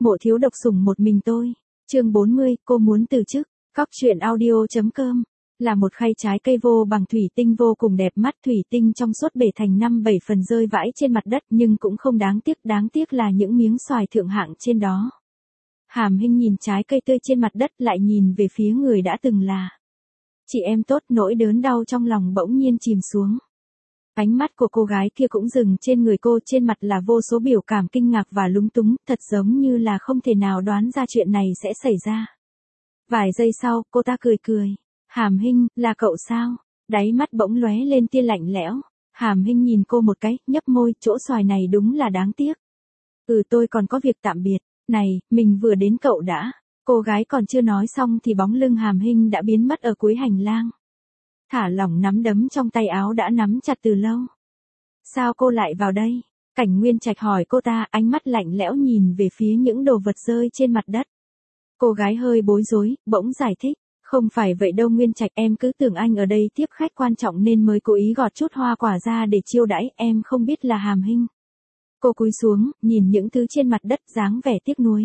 Mộ thiếu độc sủng một mình tôi. Chương 40, cô muốn từ chức. Cóc truyện audio.com là một khay trái cây vô bằng thủy tinh vô cùng đẹp mắt, thủy tinh trong suốt bể thành 5-7 phần rơi vãi trên mặt đất nhưng cũng không đáng tiếc là những miếng xoài thượng hạng trên đó. Hàm Hinh nhìn trái cây tươi trên mặt đất lại nhìn về phía người đã từng là chị em tốt, nỗi đớn đau trong lòng bỗng nhiên chìm xuống. Ánh mắt của cô gái kia cũng dừng trên người cô, trên mặt là vô số biểu cảm kinh ngạc và lúng túng, thật giống như là không thể nào đoán ra chuyện này sẽ xảy ra. Vài giây sau, cô ta cười. Hàm Hinh, là cậu sao? Đáy mắt bỗng lóe lên tia lạnh lẽo. Hàm Hinh nhìn cô một cái, nhấp môi, chỗ xoài này đúng là đáng tiếc. Tôi còn có việc tạm biệt. Này, mình vừa đến cậu đã. Cô gái còn chưa nói xong thì bóng lưng Hàm Hinh đã biến mất ở cuối hành lang. Thả lỏng nắm đấm trong tay áo đã nắm chặt từ lâu. Sao cô lại vào đây? Cảnh Nguyên Trạch hỏi cô ta, ánh mắt lạnh lẽo nhìn về phía những đồ vật rơi trên mặt đất. Cô gái hơi bối rối, bỗng giải thích. Không phải vậy đâu Nguyên Trạch, em cứ tưởng anh ở đây tiếp khách quan trọng nên mới cố ý gọt chút hoa quả ra để chiêu đãi, em không biết là Hàm Hinh. Cô cúi xuống, nhìn những thứ trên mặt đất dáng vẻ tiếc nuối.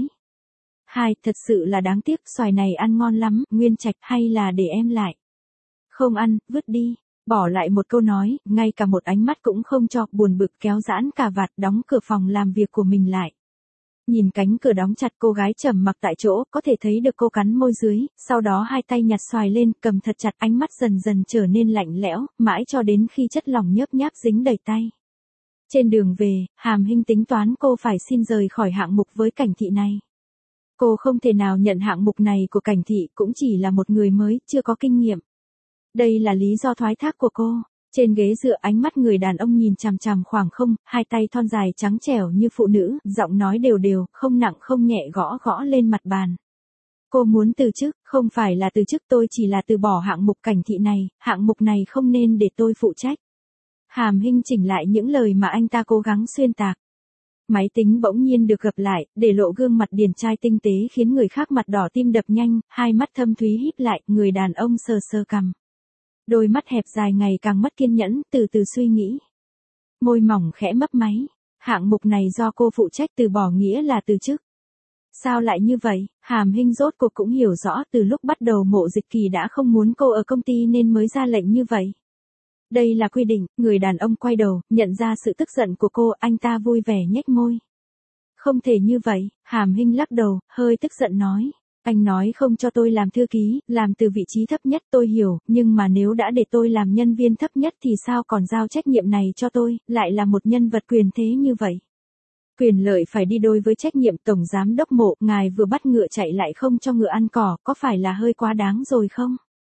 Thật sự là đáng tiếc, xoài này ăn ngon lắm, Nguyên Trạch, hay là để em lại. Không ăn, vứt đi. Bỏ lại một câu nói, ngay cả một ánh mắt cũng không cho, buồn bực kéo giãn cà vạt, đóng cửa phòng làm việc của mình lại. Nhìn cánh cửa đóng chặt, cô gái trầm mặc tại chỗ, có thể thấy được cô cắn môi dưới, sau đó hai tay nhặt xoài lên, cầm thật chặt, ánh mắt dần dần trở nên lạnh lẽo, mãi cho đến khi chất lỏng nhớp nháp dính đầy tay. Trên đường về, Hàm Hinh tính toán cô phải xin rời khỏi hạng mục với Cảnh Thị này. Cô không thể nào nhận hạng mục này của Cảnh Thị, cũng chỉ là một người mới, chưa có kinh nghiệm. Đây là lý do thoái thác của cô. Trên ghế dựa, ánh mắt người đàn ông nhìn chằm chằm khoảng không, hai tay thon dài trắng trẻo như phụ nữ, giọng nói đều, không nặng không nhẹ gõ lên mặt bàn. Cô muốn từ chức, không phải là từ chức, tôi chỉ là từ bỏ hạng mục Cảnh Thị này, hạng mục này không nên để tôi phụ trách. Hàm Hinh chỉnh lại những lời mà anh ta cố gắng xuyên tạc. Máy tính bỗng nhiên được gập lại, để lộ gương mặt điển trai tinh tế khiến người khác mặt đỏ tim đập nhanh, hai mắt thâm thúy híp lại, người đàn ông sờ cằm. Đôi mắt hẹp dài ngày càng mất kiên nhẫn, từ từ suy nghĩ. Môi mỏng khẽ mấp máy. Hạng mục này do cô phụ trách, từ bỏ nghĩa là từ chức. Sao lại như vậy? Hàm Hinh rốt cuộc cũng hiểu rõ, từ lúc bắt đầu Mộ Dịch Kỳ đã không muốn cô ở công ty nên mới ra lệnh như vậy. Đây là quy định. Người đàn ông quay đầu, nhận ra sự tức giận của cô, anh ta vui vẻ nhếch môi. Không thể như vậy. Hàm Hinh lắc đầu, hơi tức giận nói. Anh nói không cho tôi làm thư ký, làm từ vị trí thấp nhất, tôi hiểu, nhưng mà nếu đã để tôi làm nhân viên thấp nhất thì sao còn giao trách nhiệm này cho tôi, lại là một nhân vật quyền thế như vậy. Quyền lợi phải đi đôi với trách nhiệm. Tổng giám đốc Mộ, ngài vừa bắt ngựa chạy lại không cho ngựa ăn cỏ, có phải là hơi quá đáng rồi không?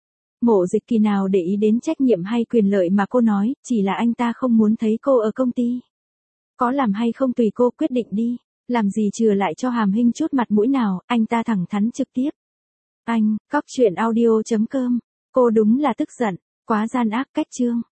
Mộ Dịch Kỳ nào để ý đến trách nhiệm hay quyền lợi mà cô nói, chỉ là anh ta không muốn thấy cô ở công ty. Có làm hay không tùy cô quyết định đi. Làm gì chừa lại cho Hàm Hinh chút mặt mũi nào, anh ta thẳng thắn trực tiếp. Anh, Cóc truyện audio.com, cô đúng là tức giận, quá gian ác cách chương.